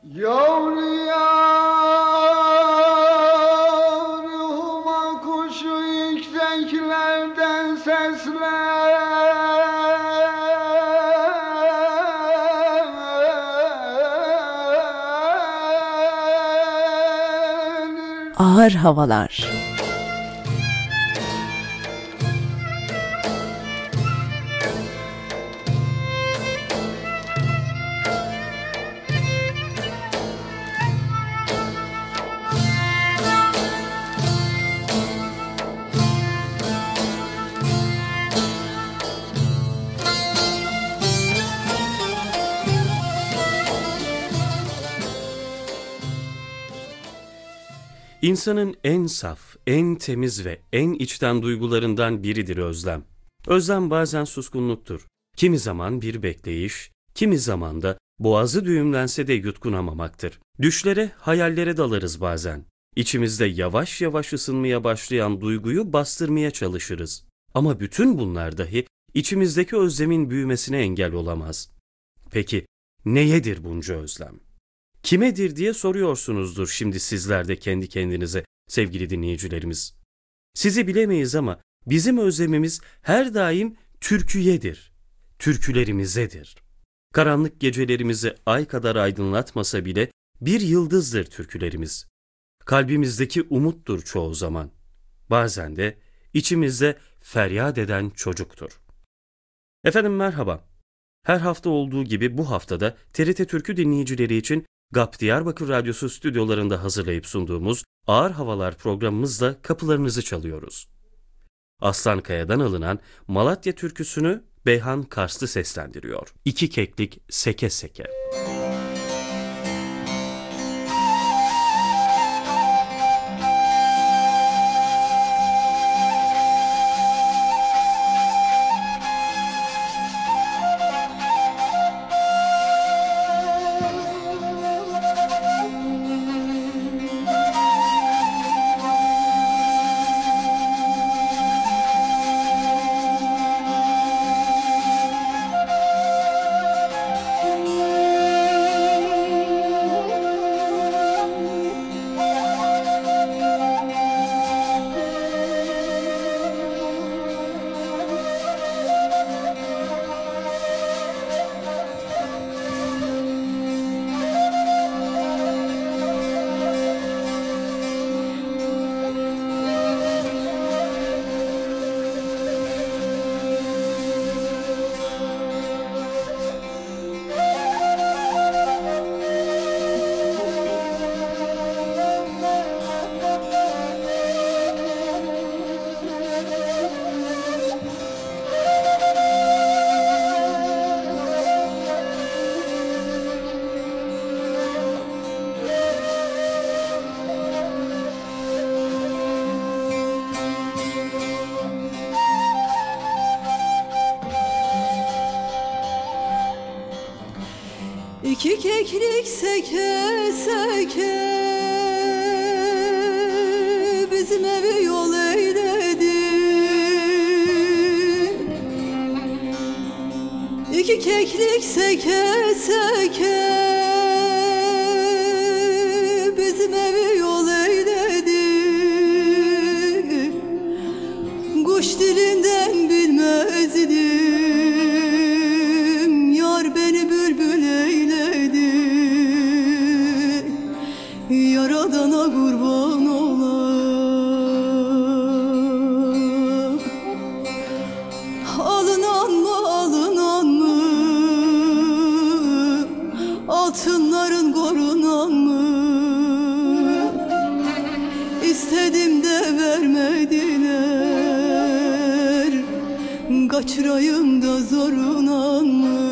Yavru yar, huma kuşu yükseklerden seslenir. Ağır havalar. İnsanın en saf, en temiz ve en içten duygularından biridir özlem. Özlem bazen suskunluktur. Kimi zaman bir bekleyiş, kimi zaman da boğazı düğümlense de yutkunamamaktır. Düşlere, hayallere dalarız bazen. İçimizde yavaş yavaş ısınmaya başlayan duyguyu bastırmaya çalışırız. Ama bütün bunlar dahi içimizdeki özlemin büyümesine engel olamaz. Peki neyedir bunca özlem? Kimedir diye soruyorsunuzdur şimdi sizler de kendi kendinize sevgili dinleyicilerimiz. Sizi bilemeyiz ama bizim özlemimiz her daim türküyedir, türkülerimizedir. Karanlık gecelerimizi ay kadar aydınlatmasa bile bir yıldızdır türkülerimiz. Kalbimizdeki umuttur çoğu zaman. Bazen de içimizde feryat eden çocuktur. Efendim merhaba. Her hafta olduğu gibi bu haftada TRT Türkü dinleyicileri için GAP Diyarbakır Radyosu stüdyolarında hazırlayıp sunduğumuz Ağır Havalar programımızla kapılarınızı çalıyoruz. Aslankaya'dan alınan Malatya türküsünü Beyhan Karslı seslendiriyor. İki keklik seke seke. İki keklik seke seke bizim evi yol eyledi. İki keklik seke seke bizim evi yol eyledi. Kuş dilinden bilmezdim, yar beni bülbül eyledi. Yaradana kurban olam. Alınan mı alınan mı, altınların korunan mı? İstedim de vermediler, kaçırayım da zorunan mı?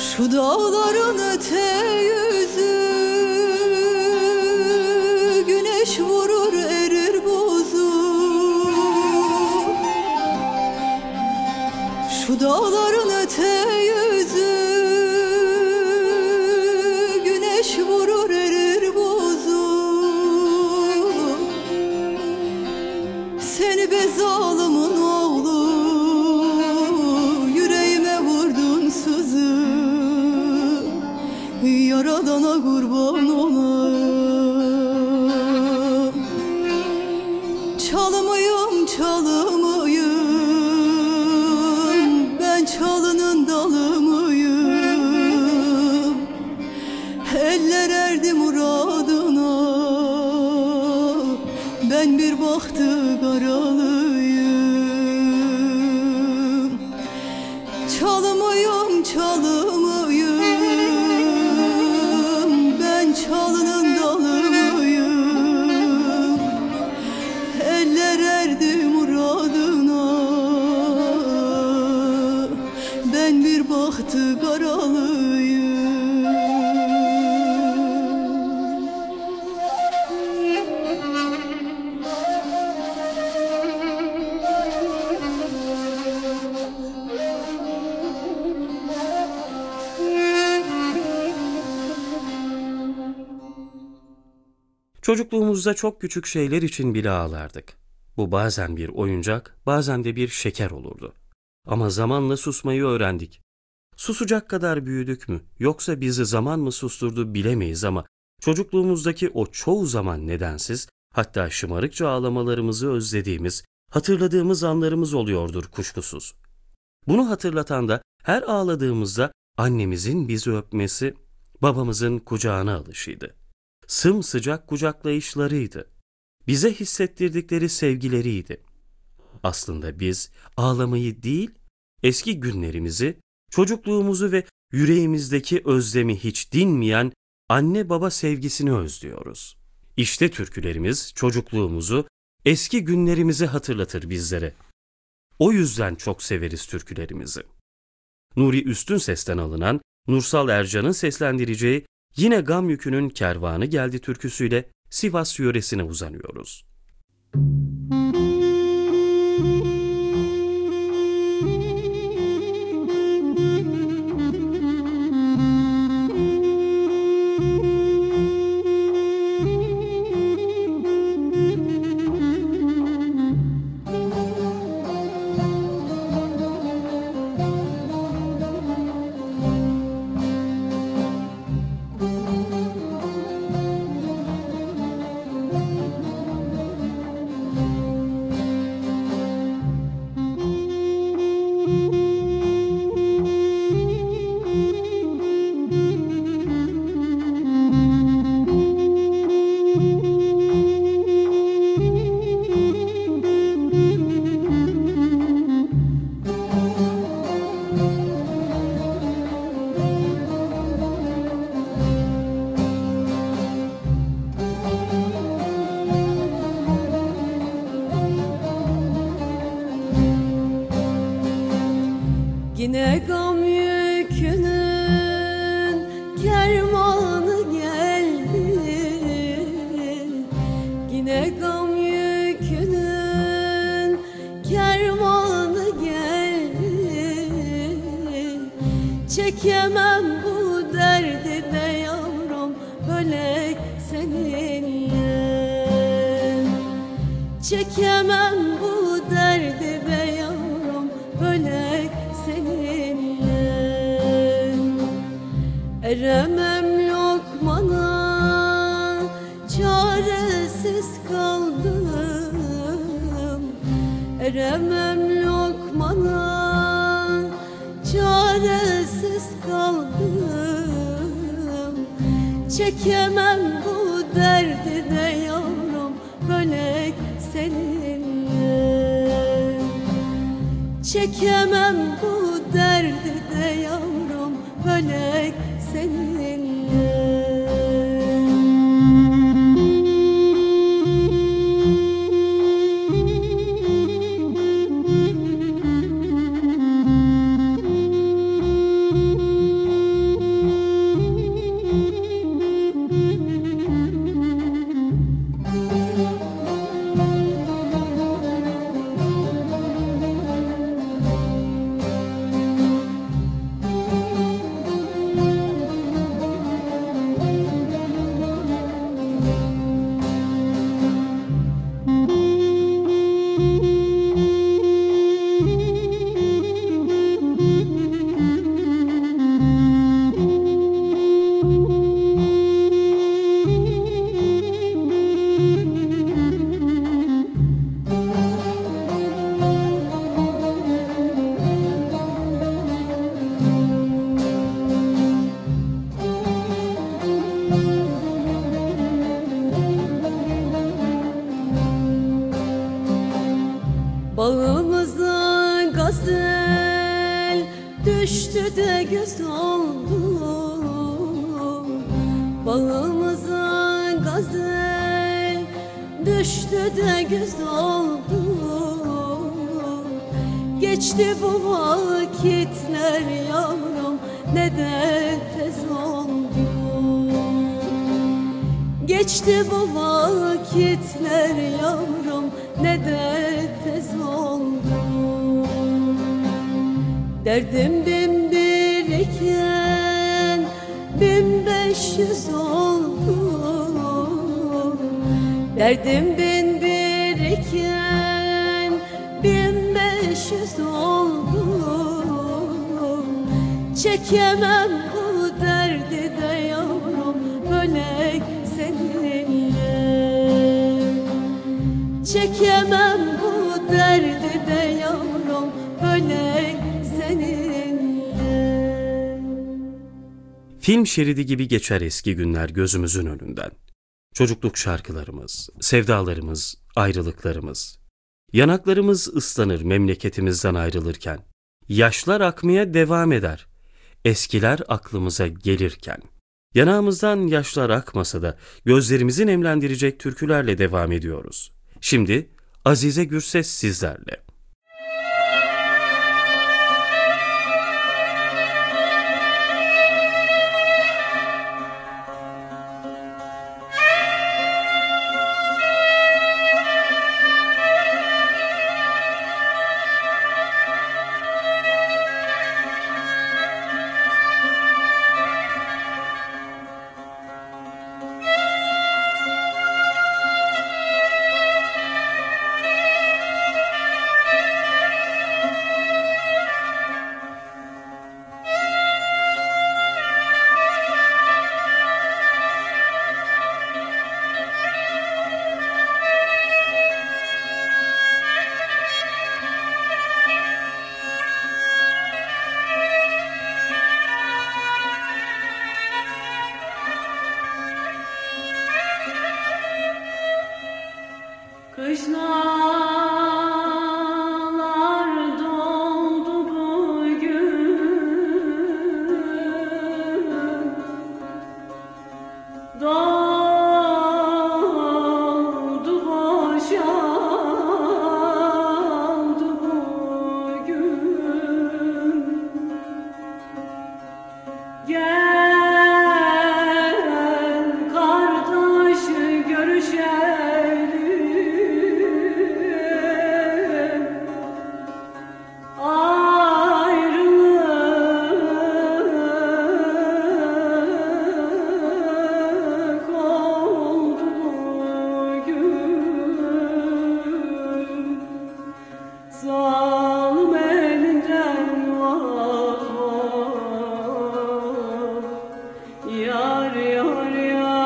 Şu dağların öte yüzü güneş vurur erir bozu. Şu dağların öte yüzü güneş vurur erir bozu. Seni be zalimin oğlu, yüreğime vurdun sızı. Yaradana kurban olam. Çalımıyım, çalımıyım, ben çalının dalı mıyım? Eller erdi muradına, ben bir bahtı karalıyım. Çalımıyım, çalımıyım, ben çalının dalı mıyım? Eller erdi muradına, ben bir bahtı karalıyım. Çocukluğumuzda çok küçük şeyler için bile ağlardık. Bu bazen bir oyuncak, bazen de bir şeker olurdu. Ama zamanla susmayı öğrendik. Susacak kadar büyüdük mü, yoksa bizi zaman mı susturdu bilemeyiz ama çocukluğumuzdaki o çoğu zaman nedensiz, hatta şımarıkça ağlamalarımızı özlediğimiz, hatırladığımız anlarımız oluyordur kuşkusuz. Bunu hatırlatan da her ağladığımızda annemizin bizi öpmesi, babamızın kucağına alışıydı. Sımsıcak kucaklayışlarıydı. Bize hissettirdikleri sevgileriydi. Aslında biz ağlamayı değil, eski günlerimizi, çocukluğumuzu ve yüreğimizdeki özlemi hiç dinmeyen anne baba sevgisini özlüyoruz. İşte türkülerimiz çocukluğumuzu, eski günlerimizi hatırlatır bizlere. O yüzden çok severiz türkülerimizi. Nuri Üstünses'ten alınan Nursal Ercan'ın seslendireceği Yine Gam Yükü'nün Kervanı Geldi türküsüyle Sivas yöresine uzanıyoruz. Yine gam yükünün kervanı geldi. Yine gam yükünün kervanı geldi. Çekemem bu derdi de yavrum ölek seninle. Çekemem bu derdi de yavrum ölek seninle. Eremem lokmana, çaresiz kaldım. Eremem lokmana, çaresiz kaldım. Çekemem bu derdi de yavrum ölek seninle. Çekemem bu derdi de yavrum ölek seninle. de güz oldu, bağımızın gazı düştü de güz oldu. Geçti bu vakitler yavrum, ne de tez oldu. Geçti bu vakitler yavrum, ne de tez oldu. Derdim bin bir iken 1500 oldu. Derdim bin bir iken 1500 oldu. Çekemem bu derdi de yavrum, ölek seninle. Çekemem bu derdi de yavrum, ölek seninle. Film şeridi gibi geçer eski günler gözümüzün önünden. Çocukluk şarkılarımız, sevdalarımız, ayrılıklarımız. Yanaklarımız ıslanır memleketimizden ayrılırken. Yaşlar akmaya devam eder. Eskiler aklımıza gelirken. Yanağımızdan yaşlar akmasa da gözlerimizi nemlendirecek türkülerle devam ediyoruz. Şimdi Azize Gürses sizlerle. Kışlalar doldu bugün, doldu boşaldı bugün. Gel kardeş görüşelim. Ayrılık oldu bugün. Zalim elinden vah vah, yar yar yar.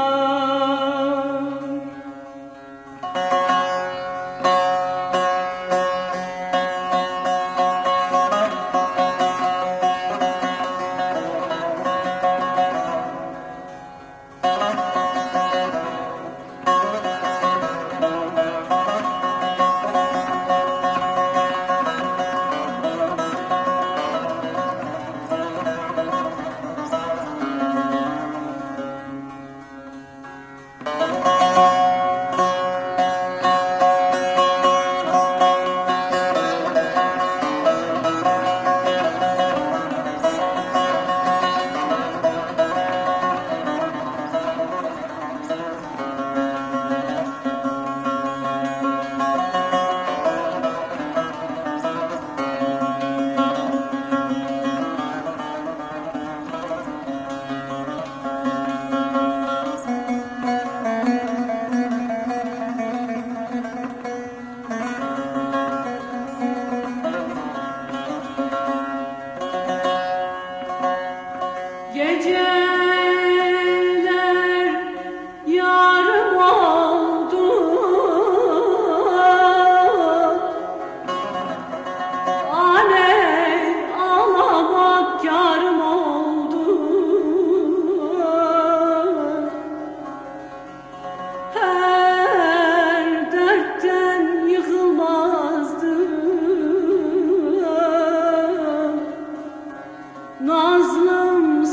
No Mazlum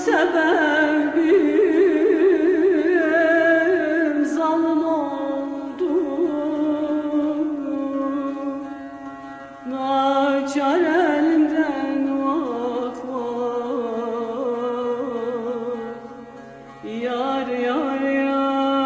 sebebim zalim oldu. Naçar elinden vah vah, yar yar yar.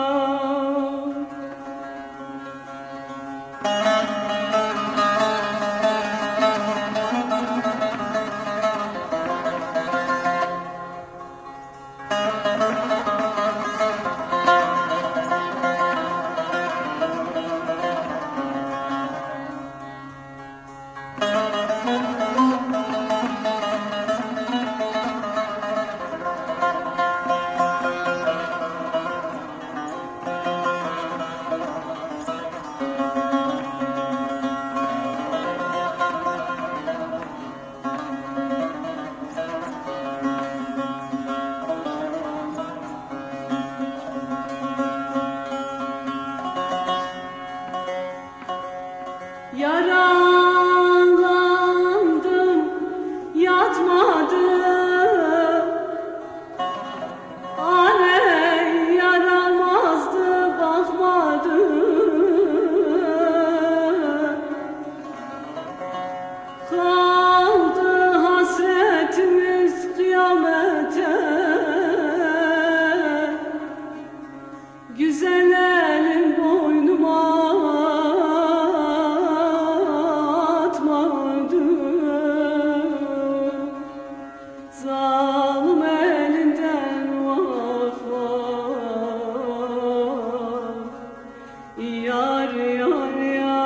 Yaralandım, yatmadım. Anne yaramazdı, bakmadım. Kaldı hasretimiz kıyamete. Güzel elim boynuma zalim elinden vah vah, yar yar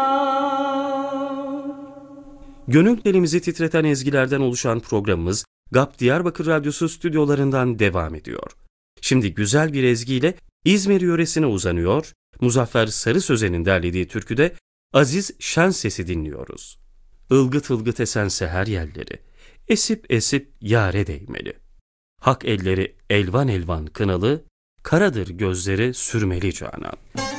yar. Gönüllerimizi titreten ezgilerden oluşan programımız GAP Diyarbakır Radyosu stüdyolarından devam ediyor. Şimdi güzel bir ezgiyle İzmir yöresine uzanıyor, Muzaffer Sarı Sözen'in derlediği türküde Aziz Şen Ses'i dinliyoruz. Ilgıt ılgıt esen seher yelleri, esip esip yâre değmeli. Hak elleri elvan elvan kınalı, karadır gözleri sürmeli canan.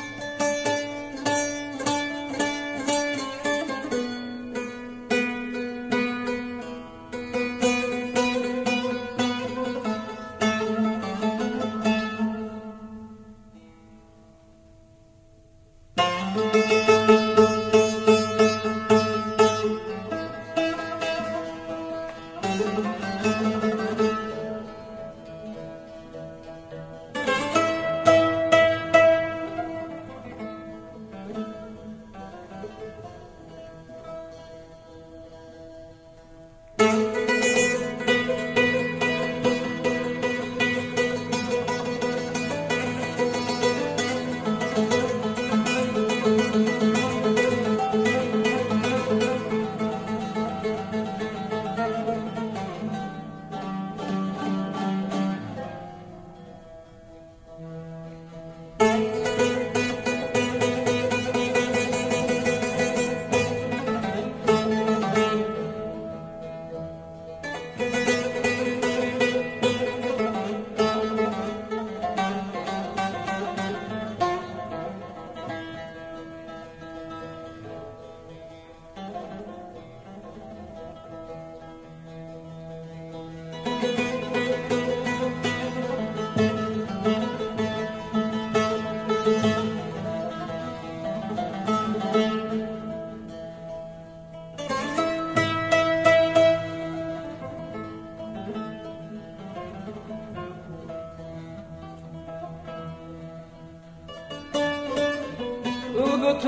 Ilgıt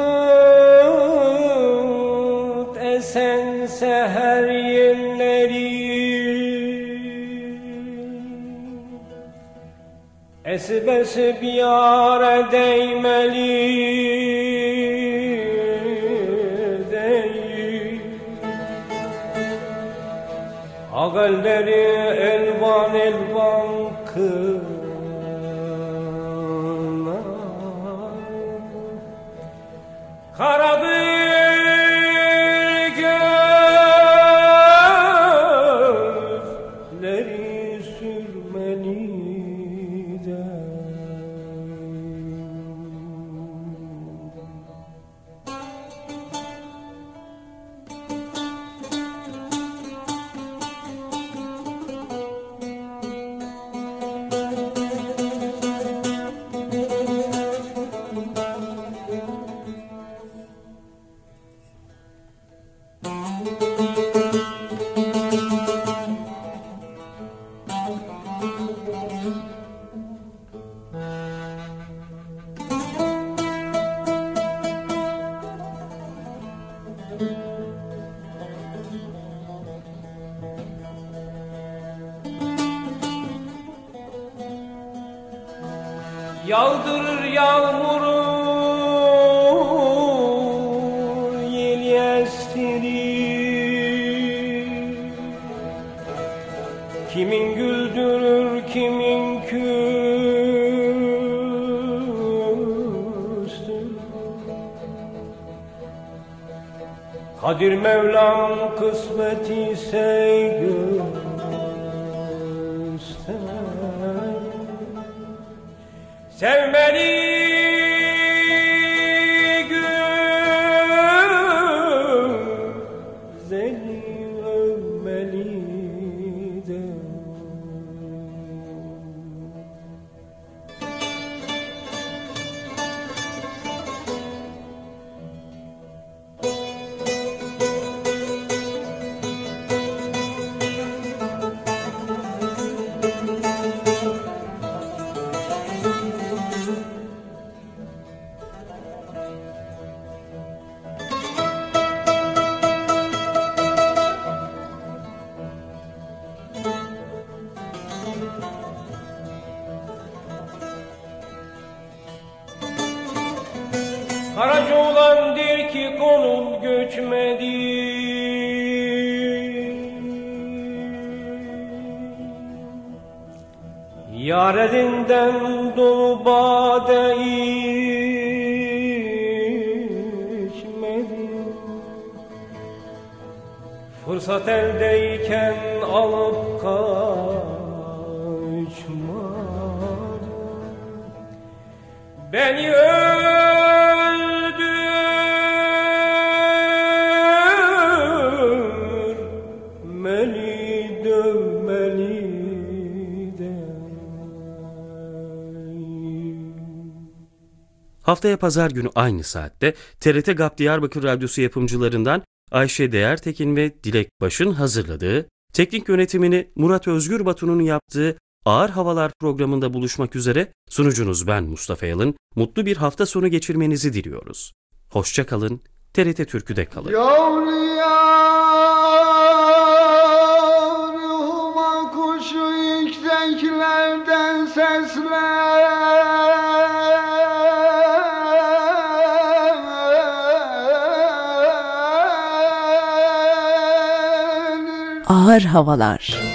ılgıt esen seher yelleri, esip esip yâre değmeli değil. Ak elleri elvan elvan kınalı, karadır gözleri sürmeli de. Yağdırır yağmuru, yel estirir. Kimin güldürür, kimin küstür. Kadir Mevlam kısmet ise göster. Sevmeli, güzeli, övmeli de. Karaca olandır ki konul göçmedi. Yar elinden dolu bade içmedi. Fırsat eldeyken alıp kaçmadı. Beni öldürmeli, dövmeli de. Haftaya pazar günü aynı saatte TRT GAP Diyarbakır Radyosu yapımcılarından Ayşe Değertekin ve Dilek Baş'ın hazırladığı, teknik yönetimini Murat Özgür Batu'nun yaptığı Ağır Havalar programında buluşmak üzere sunucunuz ben Mustafa Yalın. Mutlu bir hafta sonu geçirmenizi diliyoruz. Hoşça kalın, TRT Türkü'de kalın. Ruhuma kuşu yükseklerden sesler. Ağır Havalar.